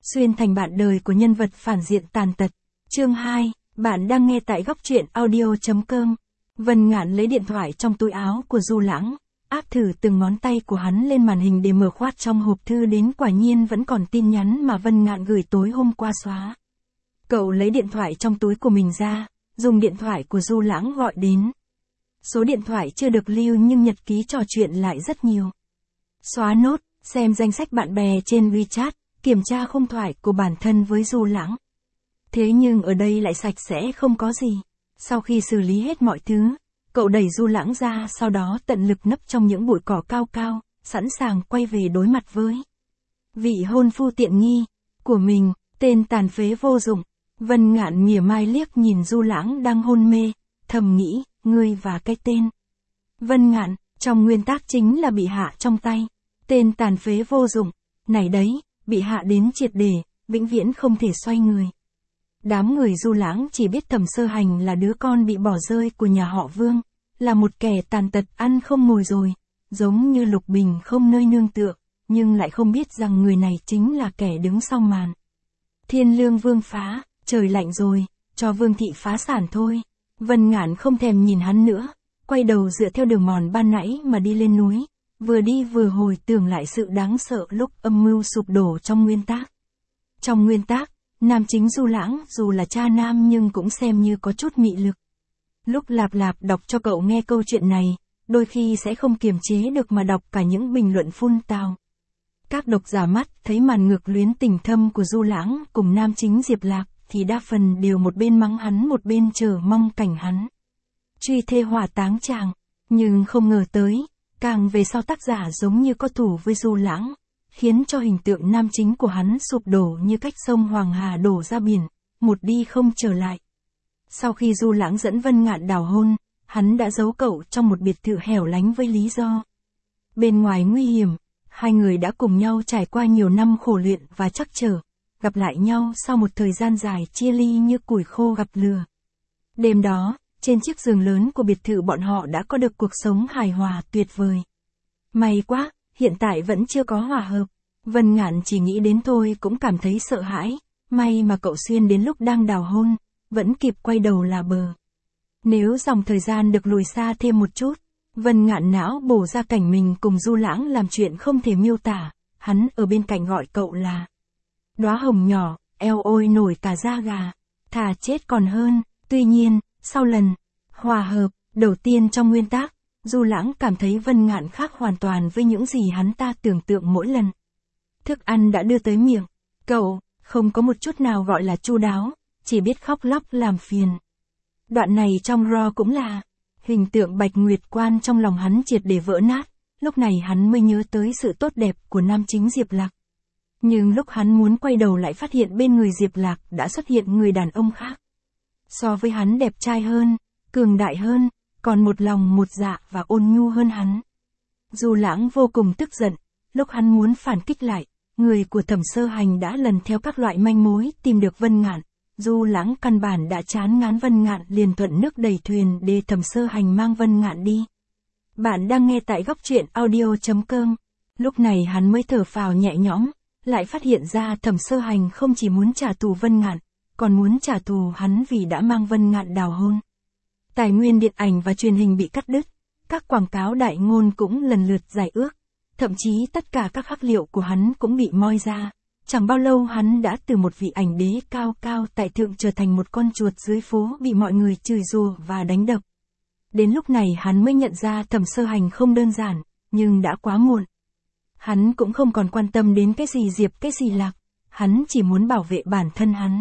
xuyên thành bạn đời của nhân vật phản diện tàn tật. Chương 2, bạn đang nghe tại góc truyện audio.com. Vân Ngạn lấy điện thoại trong túi áo của Du Lãng, áp thử từng ngón tay của hắn lên màn hình để mở khoát trong hộp thư đến, quả nhiên vẫn còn tin nhắn mà Vân Ngạn gửi tối hôm qua xóa. Cậu lấy điện thoại trong túi của mình ra, dùng điện thoại của Du Lãng gọi đến. Số điện thoại chưa được lưu nhưng nhật ký trò chuyện lại rất nhiều. Xóa nốt, xem danh sách bạn bè trên WeChat, kiểm tra khung thoại của bản thân với Du Lãng. Thế nhưng ở đây lại sạch sẽ không có gì. Sau khi xử lý hết mọi thứ, cậu đẩy Du Lãng ra, sau đó tận lực nấp trong những bụi cỏ cao cao, sẵn sàng quay về đối mặt với vị hôn phu tiện nghi của mình, tên tàn phế vô dụng. Vân Ngạn mỉa mai liếc nhìn Du Lãng đang hôn mê, thầm nghĩ, ngươi và cái tên Vân Ngạn, trong nguyên tắc chính là bị hạ trong tay. Tên tàn phế vô dụng, này đấy, bị hạ đến triệt để, vĩnh viễn không thể xoay người. Đám người Du Lãng chỉ biết Thẩm Sơ Hành là đứa con bị bỏ rơi của nhà họ Vương, là một kẻ tàn tật ăn không ngồi rồi, giống như Lục Bình không nơi nương tựa, nhưng lại không biết rằng người này chính là kẻ đứng sau màn. Thiên Lương Vương phá, trời lạnh rồi, cho Vương thị phá sản thôi. Vân Ngạn không thèm nhìn hắn nữa, quay đầu dựa theo đường mòn ban nãy mà đi lên núi, vừa đi vừa hồi tưởng lại sự đáng sợ lúc âm mưu sụp đổ trong nguyên tác. Trong nguyên tác, nam chính Du Lãng dù là cha nam nhưng cũng xem như có chút mị lực. Lúc Lạp Lạp đọc cho cậu nghe câu chuyện này, đôi khi sẽ không kiềm chế được mà đọc cả những bình luận phun tào. Các độc giả mắt thấy màn ngược luyến tình thâm của Du Lãng cùng nam chính Diệp Lạc, thì đa phần đều một bên mắng hắn một bên chờ mong cảnh hắn truy thê hỏa táng chàng. Nhưng không ngờ tới, càng về sau tác giả giống như có thủ với Du Lãng, khiến cho hình tượng nam chính của hắn sụp đổ như cách sông Hoàng Hà đổ ra biển, một đi không trở lại. Sau khi Du Lãng dẫn Vân Ngạn đào hôn, hắn đã giấu cậu trong một biệt thự hẻo lánh với lý do bên ngoài nguy hiểm. Hai người đã cùng nhau trải qua nhiều năm khổ luyện và trắc trở, gặp lại nhau sau một thời gian dài chia ly như củi khô gặp lửa. Đêm đó, trên chiếc giường lớn của biệt thự bọn họ đã có được cuộc sống hài hòa tuyệt vời. May quá, hiện tại vẫn chưa có hòa hợp. Vân Ngạn chỉ nghĩ đến thôi cũng cảm thấy sợ hãi, may mà cậu Xuyên đến lúc đang đào hôn, vẫn kịp quay đầu là bờ. Nếu dòng thời gian được lùi xa thêm một chút, Vân Ngạn não bổ ra cảnh mình cùng Du Lãng làm chuyện không thể miêu tả, hắn ở bên cạnh gọi cậu là đóa hồng nhỏ, eo ôi nổi cả da gà, thà chết còn hơn. Tuy nhiên, sau lần hòa hợp đầu tiên trong nguyên tác, Du Lãng cảm thấy Vân Ngạn khác hoàn toàn với những gì hắn ta tưởng tượng mỗi lần. Thức ăn đã đưa tới miệng, cậu không có một chút nào gọi là chu đáo, chỉ biết khóc lóc làm phiền. Đoạn này trong Raw cũng là hình tượng Bạch Nguyệt Quan trong lòng hắn triệt để vỡ nát, lúc này hắn mới nhớ tới sự tốt đẹp của nam chính Diệp Lạc. Nhưng lúc hắn muốn quay đầu lại phát hiện bên người Diệp Lạc đã xuất hiện người đàn ông khác. So với hắn đẹp trai hơn, cường đại hơn, còn một lòng một dạ và ôn nhu hơn hắn. Du Lãng vô cùng tức giận, lúc hắn muốn phản kích lại, người của Thẩm Sơ Hành đã lần theo các loại manh mối tìm được Vân Ngạn. Du Lãng căn bản đã chán ngán Vân Ngạn, liền thuận nước đẩy thuyền để Thẩm Sơ Hành mang Vân Ngạn đi. Bạn đang nghe tại góc truyện audio.com. Lúc này hắn mới thở phào nhẹ nhõm, lại phát hiện ra Thẩm Sơ Hành không chỉ muốn trả thù Vân Ngạn, còn muốn trả thù hắn vì đã mang Vân Ngạn đào hôn. Tài nguyên điện ảnh và truyền hình bị cắt đứt, các quảng cáo đại ngôn cũng lần lượt giải ước, thậm chí tất cả các hắc liệu của hắn cũng bị moi ra. Chẳng bao lâu hắn đã từ một vị ảnh đế cao cao tại thượng trở thành một con chuột dưới phố bị mọi người chửi rủa và đánh đập. Đến lúc này hắn mới nhận ra Thẩm Sơ Hành không đơn giản, nhưng đã quá muộn. Hắn cũng không còn quan tâm đến cái gì Diệp cái gì Lạc, hắn chỉ muốn bảo vệ bản thân hắn.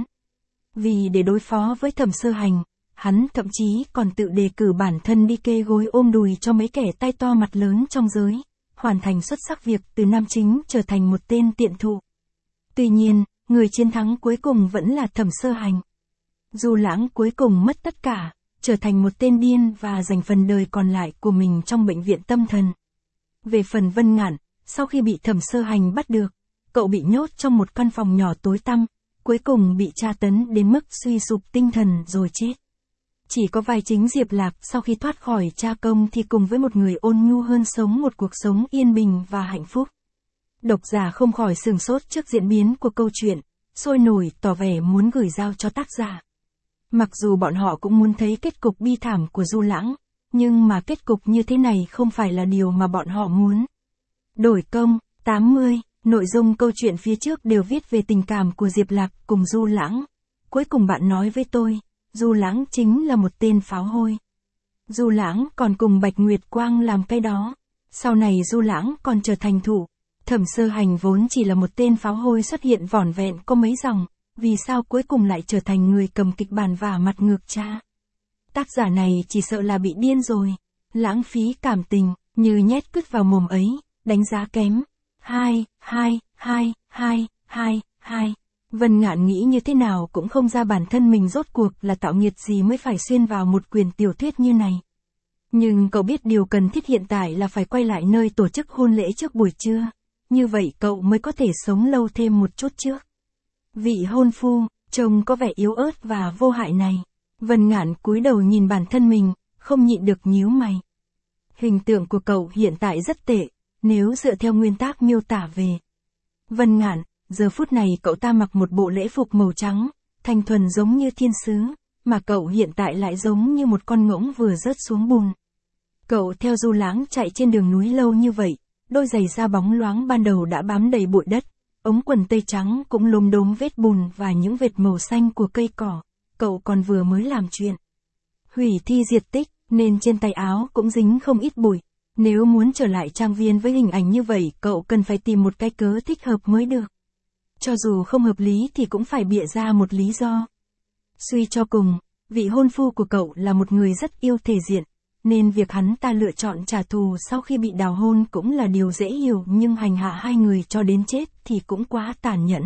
Vì để đối phó với Thẩm Sơ Hành, hắn thậm chí còn tự đề cử bản thân đi kê gối ôm đùi cho mấy kẻ tay to mặt lớn trong giới, hoàn thành xuất sắc việc từ nam chính trở thành một tên tiện thụ. Tuy nhiên, người chiến thắng cuối cùng vẫn là Thẩm Sơ Hành. Du Lãng cuối cùng mất tất cả, trở thành một tên điên và dành phần đời còn lại của mình trong bệnh viện tâm thần. Về phần Vân Ngạn, sau khi bị Thẩm Sơ Hành bắt được, cậu bị nhốt trong một căn phòng nhỏ tối tăm, cuối cùng bị tra tấn đến mức suy sụp tinh thần rồi chết. Chỉ có vai chính Diệp Lạc sau khi thoát khỏi tra công thì cùng với một người ôn nhu hơn sống một cuộc sống yên bình và hạnh phúc. Độc giả không khỏi sửng sốt trước diễn biến của câu chuyện, sôi nổi tỏ vẻ muốn gửi giao cho tác giả. Mặc dù bọn họ cũng muốn thấy kết cục bi thảm của Du Lãng, nhưng mà kết cục như thế này không phải là điều mà bọn họ muốn. Đổi công, 80, nội dung câu chuyện phía trước đều viết về tình cảm của Diệp Lạc cùng Du Lãng. Cuối cùng bạn nói với tôi, Du Lãng chính là một tên pháo hôi. Du Lãng còn cùng Bạch Nguyệt Quang làm cái đó. Sau này Du Lãng còn trở thành thủ. Thẩm Sơ Hành vốn chỉ là một tên pháo hôi xuất hiện vỏn vẹn có mấy dòng, vì sao cuối cùng lại trở thành người cầm kịch bản và mặt ngược cha. Tác giả này chỉ sợ là bị điên rồi. Lãng phí cảm tình, như nhét cứt vào mồm ấy, đánh giá kém. 2. Vân Ngạn nghĩ như thế nào cũng không ra bản thân mình rốt cuộc là tạo nghiệt gì mới phải xuyên vào một quyển tiểu thuyết như này. Nhưng cậu biết điều cần thiết hiện tại là phải quay lại nơi tổ chức hôn lễ trước buổi trưa. Như vậy cậu mới có thể sống lâu thêm một chút trước. Vị hôn phu, trông có vẻ yếu ớt và vô hại này. Vân Ngạn cúi đầu nhìn bản thân mình, không nhịn được nhíu mày. Hình tượng của cậu hiện tại rất tệ, nếu dựa theo nguyên tắc miêu tả về. Vân Ngạn, giờ phút này cậu ta mặc một bộ lễ phục màu trắng, thanh thuần giống như thiên sứ, mà cậu hiện tại lại giống như một con ngỗng vừa rớt xuống bùn. Cậu theo Du Lãng chạy trên đường núi lâu như vậy, đôi giày da bóng loáng ban đầu đã bám đầy bụi đất, ống quần tây trắng cũng lốm đốm vết bùn và những vệt màu xanh của cây cỏ, cậu còn vừa mới làm chuyện hủy thi diệt tích, nên trên tay áo cũng dính không ít bụi. Nếu muốn trở lại trang viên với hình ảnh như vậy, cậu cần phải tìm một cái cớ thích hợp mới được. Cho dù không hợp lý thì cũng phải bịa ra một lý do. Suy cho cùng, vị hôn phu của cậu là một người rất yêu thể diện, nên việc hắn ta lựa chọn trả thù sau khi bị đào hôn cũng là điều dễ hiểu, nhưng hành hạ hai người cho đến chết thì cũng quá tàn nhẫn.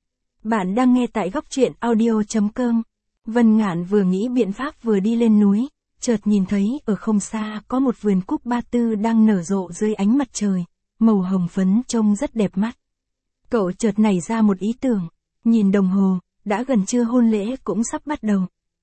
Bạn đang nghe tại góc truyện audio.com. Vân Ngạn vừa nghĩ biện pháp vừa đi lên núi, chợt nhìn thấy ở không xa có một vườn cúc ba tư đang nở rộ dưới ánh mặt trời, màu hồng phấn trông rất đẹp mắt. Cậu chợt nảy ra một ý tưởng, nhìn đồng hồ, đã gần trưa, hôn lễ cũng sắp bắt đầu.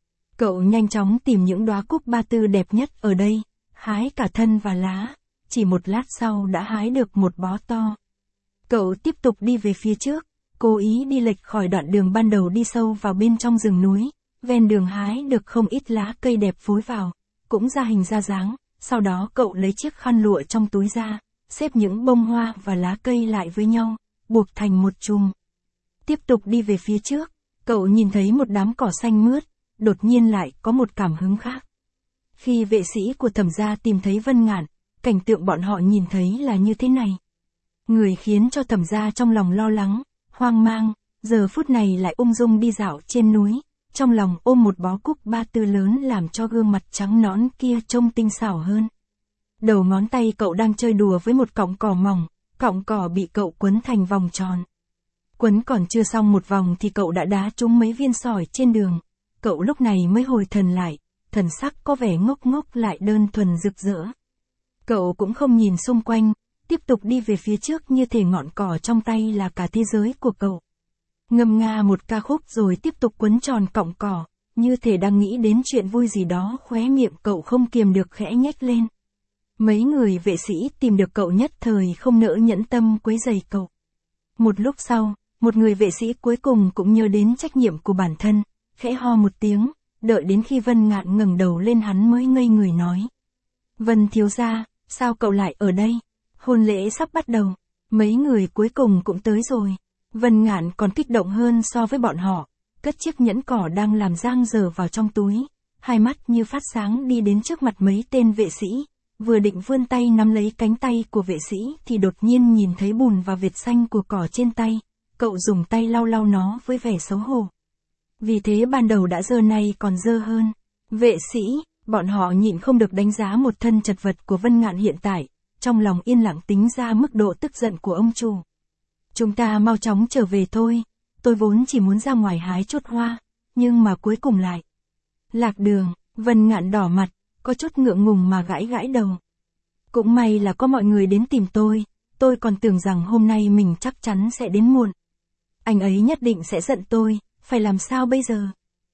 Cậu nhanh chóng tìm những đóa cúc ba tư đẹp nhất ở đây, hái cả thân và lá, chỉ một lát sau đã hái được một bó to. Cậu tiếp tục đi về phía trước, cố ý đi lệch khỏi đoạn đường ban đầu đi sâu vào bên trong rừng núi, ven đường hái được không ít lá cây đẹp phối vào, cũng ra hình ra dáng, sau đó cậu lấy chiếc khăn lụa trong túi ra, xếp những bông hoa và lá cây lại với nhau, buộc thành một chùm. Tiếp tục đi về phía trước, cậu nhìn thấy một đám cỏ xanh mướt, đột nhiên lại có một cảm hứng khác. Khi vệ sĩ của Thẩm gia tìm thấy Vân Ngạn, cảnh tượng bọn họ nhìn thấy là như thế này. Người khiến cho Thẩm gia trong lòng lo lắng, hoang mang, giờ phút này lại ung dung đi dạo trên núi, trong lòng ôm một bó cúc ba tư lớn làm cho gương mặt trắng nõn kia trông tinh xảo hơn. Đầu ngón tay cậu đang chơi đùa với một cọng cỏ mỏng, cọng cỏ bị cậu quấn thành vòng tròn. Quấn còn chưa xong một vòng thì cậu đã đá trúng mấy viên sỏi trên đường. Cậu lúc này mới hồi thần lại, thần sắc có vẻ ngốc ngốc lại đơn thuần rực rỡ. Cậu cũng không nhìn xung quanh, tiếp tục đi về phía trước như thể ngọn cỏ trong tay là cả thế giới của cậu. Ngâm nga một ca khúc rồi tiếp tục quấn tròn cọng cỏ, như thể đang nghĩ đến chuyện vui gì đó, khóe miệng cậu không kiềm được khẽ nhếch lên. Mấy người vệ sĩ tìm được cậu nhất thời không nỡ nhẫn tâm quấy rầy cậu. Một lúc sau, một người vệ sĩ cuối cùng cũng nhớ đến trách nhiệm của bản thân, khẽ ho một tiếng, đợi đến khi Vân Ngạn ngẩng đầu lên hắn mới ngây người nói. Vân thiếu gia, sao cậu lại ở đây? Hôn lễ sắp bắt đầu, mấy người cuối cùng cũng tới rồi. Vân Ngạn còn kích động hơn so với bọn họ, cất chiếc nhẫn cỏ đang làm dang dở vào trong túi, hai mắt như phát sáng đi đến trước mặt mấy tên vệ sĩ, vừa định vươn tay nắm lấy cánh tay của vệ sĩ thì đột nhiên nhìn thấy bùn và vệt xanh của cỏ trên tay, cậu dùng tay lau lau nó với vẻ xấu hổ. Vì thế ban đầu đã dơ nay còn dơ hơn. Vệ sĩ, bọn họ nhịn không được đánh giá một thân chật vật của Vân Ngạn hiện tại, trong lòng yên lặng tính ra mức độ tức giận của ông chủ. Chúng ta mau chóng trở về thôi, tôi vốn chỉ muốn ra ngoài hái chút hoa, nhưng mà cuối cùng lại lạc đường. Vân Ngạn đỏ mặt, có chút ngượng ngùng mà gãi gãi đầu. Cũng may là có mọi người đến tìm tôi còn tưởng rằng hôm nay mình chắc chắn sẽ đến muộn. Anh ấy nhất định sẽ giận tôi, phải làm sao bây giờ?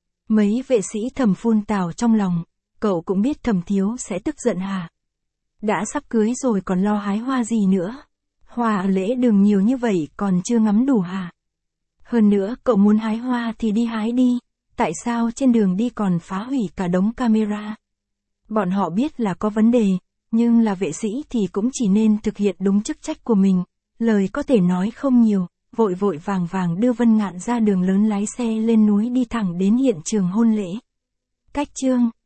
Mấy vệ sĩ thầm phun tào trong lòng, cậu cũng biết Thẩm thiếu sẽ tức giận hả? Đã sắp cưới rồi còn lo hái hoa gì nữa? Hoa lễ đường nhiều như vậy còn chưa ngắm đủ hả? Hơn nữa cậu muốn hái hoa thì đi hái đi, tại sao trên đường đi còn phá hủy cả đống camera? Bọn họ biết là có vấn đề, nhưng là vệ sĩ thì cũng chỉ nên thực hiện đúng chức trách của mình, lời có thể nói không nhiều, vội vội vàng vàng đưa Vân Ngạn ra đường lớn lái xe lên núi đi thẳng đến hiện trường hôn lễ. Cách chương